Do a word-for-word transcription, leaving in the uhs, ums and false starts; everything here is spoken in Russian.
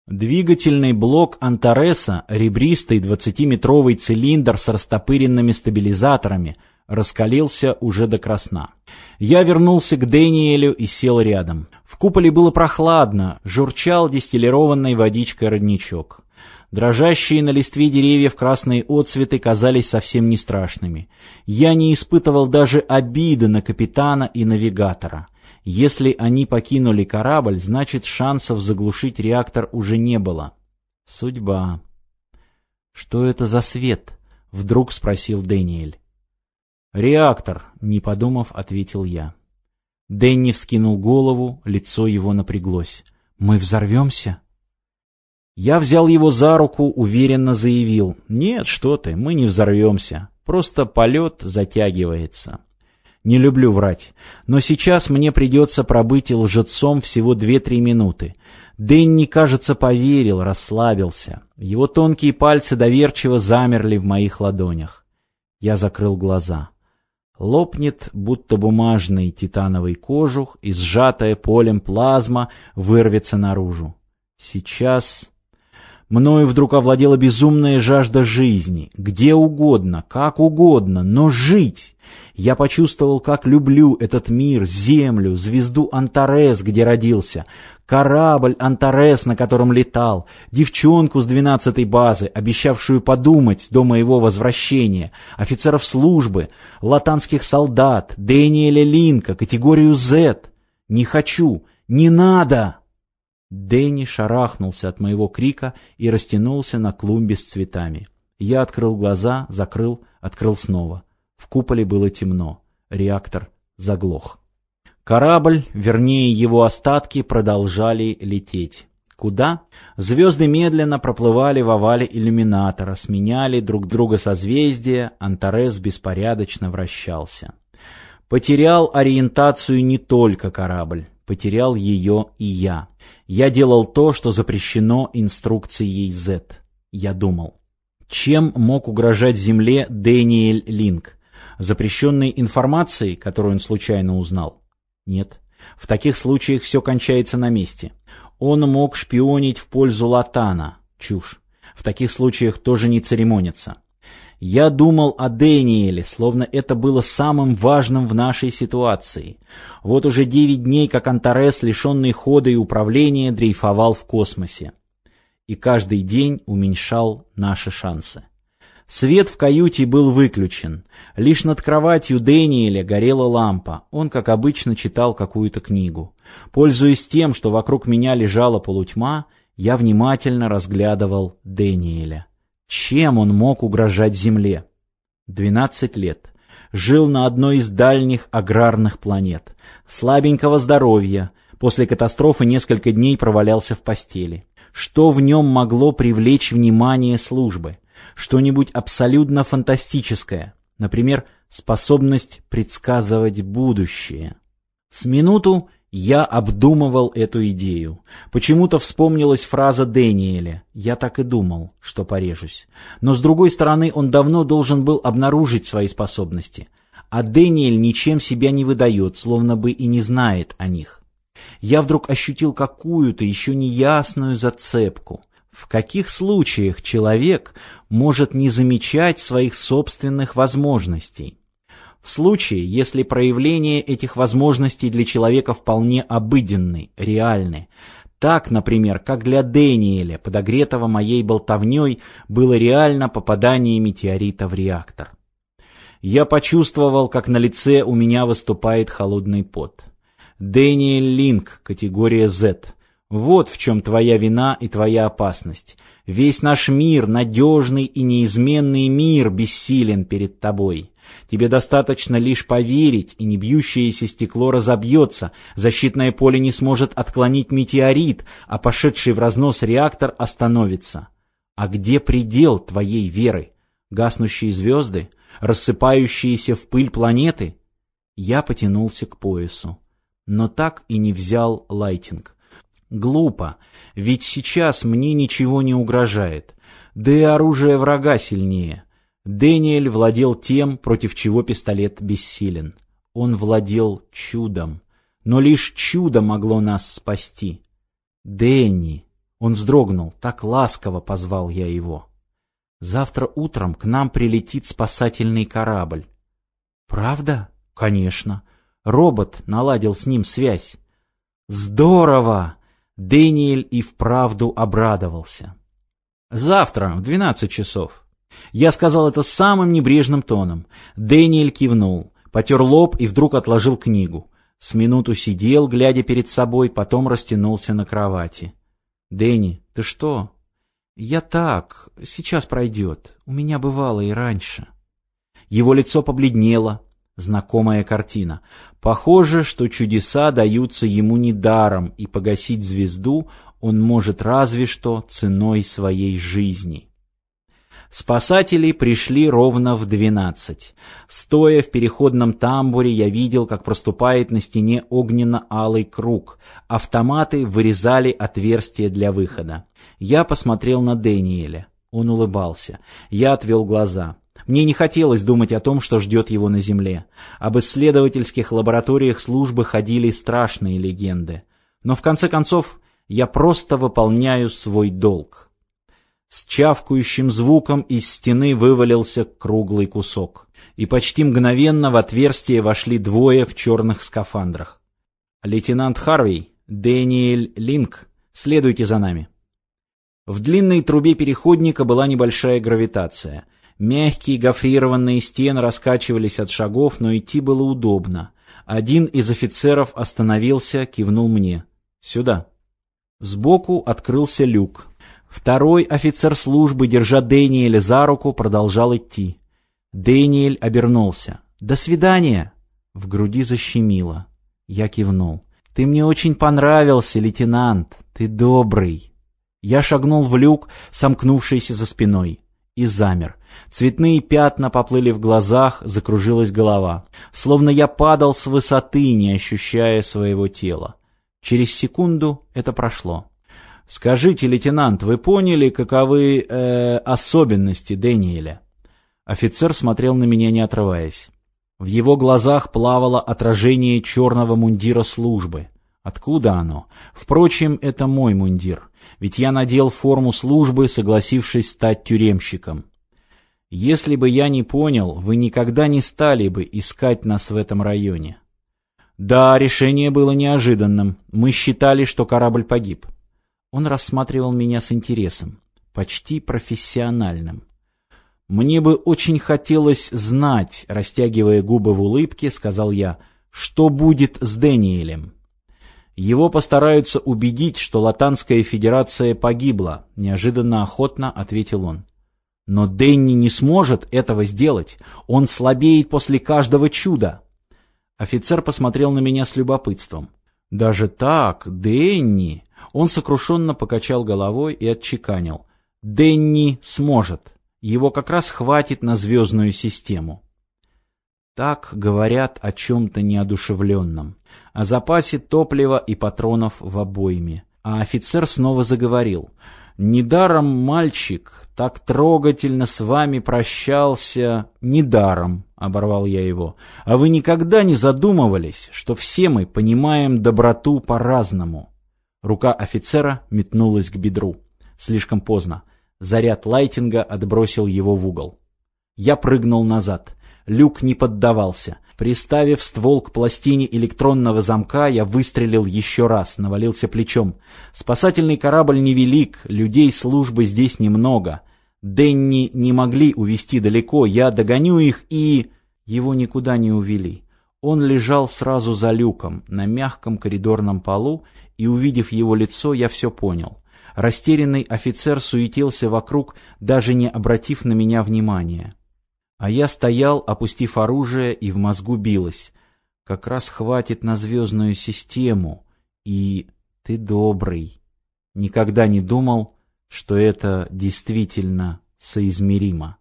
Двигательный блок Антареса, ребристый двадцатиметровый цилиндр с растопыренными стабилизаторами, раскалился уже до красна. Я вернулся к Дэниелю и сел рядом. В куполе было прохладно, журчал дистиллированной водичкой родничок. Дрожащие на листве деревьев красные отцветы казались совсем не страшными. Я не испытывал даже обиды на капитана и навигатора. Если они покинули корабль, значит, шансов заглушить реактор уже не было. Судьба. «Что это за свет?» — вдруг спросил Дэниэль. «Реактор», — не подумав, ответил я. Дэнни вскинул голову, лицо его напряглось. «Мы взорвемся?» Я взял его за руку, уверенно заявил. «Нет, что ты, мы не взорвемся. Просто полет затягивается». Не люблю врать, но сейчас мне придется пробыть лжецом всего две-три минуты. Дэнни, кажется, поверил, расслабился. Его тонкие пальцы доверчиво замерли в моих ладонях. Я закрыл глаза. Лопнет, будто бумажный титановый кожух, и сжатая полем плазма вырвется наружу. Сейчас... Мною вдруг овладела безумная жажда жизни. Где угодно, как угодно, но жить. Я почувствовал, как люблю этот мир, землю, звезду Антарес, где родился, корабль Антарес, на котором летал, девчонку с двенадцатой базы, обещавшую подумать до моего возвращения, офицеров службы, латанских солдат, Дэниеля Линка, категорию зет. Не хочу, не надо! Дэнни шарахнулся от моего крика и растянулся на клумбе с цветами. Я открыл глаза, закрыл, открыл снова. В куполе было темно. Реактор заглох. Корабль, вернее его остатки, продолжали лететь. Куда? Звезды медленно проплывали в овале иллюминатора, сменяли друг друга созвездия, Антарес беспорядочно вращался. Потерял ориентацию не только корабль, потерял ее и я. Я делал то, что запрещено инструкцией зет. Я думал. Чем мог угрожать Земле Дэниэль Линк? Запрещенной информацией, которую он случайно узнал? Нет. В таких случаях все кончается на месте. Он мог шпионить в пользу Латана. Чушь. В таких случаях тоже не церемонятся. Я думал о Дэниеле, словно это было самым важным в нашей ситуации. Вот уже девять дней, как Антарес, лишенный хода и управления, дрейфовал в космосе. И каждый день уменьшал наши шансы. Свет в каюте был выключен. Лишь над кроватью Дэниеля горела лампа. Он, как обычно, читал какую-то книгу. Пользуясь тем, что вокруг меня лежала полутьма, я внимательно разглядывал Дэниеля. Чем он мог угрожать Земле? Двенадцать лет. Жил на одной из дальних аграрных планет. Слабенького здоровья. После катастрофы несколько дней провалялся в постели. Что в нем могло привлечь внимание службы? Что-нибудь абсолютно фантастическое. Например, способность предсказывать будущее. С минуту я обдумывал эту идею. Почему-то вспомнилась фраза Дэниеля. Я так и думал, что порежусь. Но с другой стороны, он давно должен был обнаружить свои способности. А Дэниэль ничем себя не выдает, словно бы и не знает о них. Я вдруг ощутил какую-то еще неясную зацепку. В каких случаях человек может не замечать своих собственных возможностей? В случае, если проявления этих возможностей для человека вполне обыденны, реальны. Так, например, как для Дэниеля, подогретого моей болтовней, было реально попадание метеорита в реактор. Я почувствовал, как на лице у меня выступает холодный пот. Дэниэль Линк, категория зет. Вот в чем твоя вина и твоя опасность. Весь наш мир, надежный и неизменный мир, бессилен перед тобой. Тебе достаточно лишь поверить, и небьющееся стекло разобьется, защитное поле не сможет отклонить метеорит, а пошедший в разнос реактор остановится. А где предел твоей веры? Гаснущие звезды? Рассыпающиеся в пыль планеты? Я потянулся к поясу, но так и не взял лайтинг. Глупо, ведь сейчас мне ничего не угрожает, да и оружие врага сильнее. Дэниэль владел тем, против чего пистолет бессилен. Он владел чудом, но лишь чудо могло нас спасти. Дэнни, Он вздрогнул, так ласково позвал я его. «Завтра утром к нам прилетит спасательный корабль». «Правда?» «Конечно. Робот наладил с ним связь». «Здорово!» Дэниэль и вправду обрадовался. «Завтра в двенадцать часов». Я сказал это самым небрежным тоном. Дэниэль кивнул, потер лоб и вдруг отложил книгу. С минуту сидел, глядя перед собой, потом растянулся на кровати. «Дэнни, ты что?» «Я так, сейчас пройдет. У меня бывало и раньше». Его лицо побледнело. Знакомая картина. Похоже, что чудеса даются ему недаром, и погасить звезду он может разве что ценой своей жизни. Спасатели пришли ровно в двенадцать. Стоя в переходном тамбуре, я видел, как проступает на стене огненно-алый круг. Автоматы вырезали отверстие для выхода. Я посмотрел на Дэниеля. Он улыбался. Я отвел глаза. Мне не хотелось думать о том, что ждет его на земле. Об исследовательских лабораториях службы ходили страшные легенды. Но в конце концов я просто выполняю свой долг. С чавкающим звуком из стены вывалился круглый кусок. И почти мгновенно в отверстие вошли двое в черных скафандрах. «Лейтенант Харвей, Дэниэль Линк, следуйте за нами». В длинной трубе переходника была небольшая гравитация. Мягкие гофрированные стены раскачивались от шагов, но идти было удобно. Один из офицеров остановился, кивнул мне. «Сюда». Сбоку открылся люк. Второй офицер службы, держа Дэниэля за руку, продолжал идти. Дэниэль обернулся. «До свидания!» В груди защемило. Я кивнул. «Ты мне очень понравился, лейтенант. Ты добрый». Я шагнул в люк, сомкнувшийся за спиной, и замер. Цветные пятна поплыли в глазах, закружилась голова. Словно я падал с высоты, не ощущая своего тела. Через секунду это прошло. «Скажите, лейтенант, вы поняли, каковы э, особенности Дэниеля?» Офицер смотрел на меня, не отрываясь. В его глазах плавало отражение черного мундира службы. Откуда оно? Впрочем, это мой мундир, ведь я надел форму службы, согласившись стать тюремщиком. Если бы я не понял, вы никогда не стали бы искать нас в этом районе. Да, решение было неожиданным. Мы считали, что корабль погиб. Он рассматривал меня с интересом, почти профессиональным. «Мне бы очень хотелось знать», — растягивая губы в улыбке, сказал я, — «что будет с Дэниелем?» «Его постараются убедить, что Латанская Федерация погибла», — неожиданно охотно ответил он. «Но Дэнни не сможет этого сделать. Он слабеет после каждого чуда». Офицер посмотрел на меня с любопытством. «Даже так, Дэнни...» Он сокрушенно покачал головой и отчеканил. «Дэнни сможет. Его как раз хватит на звездную систему». Так говорят о чем-то неодушевленном, о запасе топлива и патронов в обойме. А офицер снова заговорил. «Недаром мальчик так трогательно с вами прощался...» «Недаром», — оборвал я его. «А вы никогда не задумывались, что все мы понимаем доброту по-разному?» Рука офицера метнулась к бедру. Слишком поздно. Заряд лайтинга отбросил его в угол. Я прыгнул назад. Люк не поддавался. Приставив ствол к пластине электронного замка, я выстрелил еще раз, навалился плечом. Спасательный корабль невелик, людей службы здесь немного. Дэнни не могли увезти далеко, я догоню их и... Его никуда не увели. Он лежал сразу за люком, на мягком коридорном полу, и, увидев его лицо, я все понял. Растерянный офицер суетился вокруг, даже не обратив на меня внимания. А я стоял, опустив оружие, и в мозгу билось. Как раз хватит на звездную систему. И ты добрый. Никогда не думал, что это действительно соизмеримо.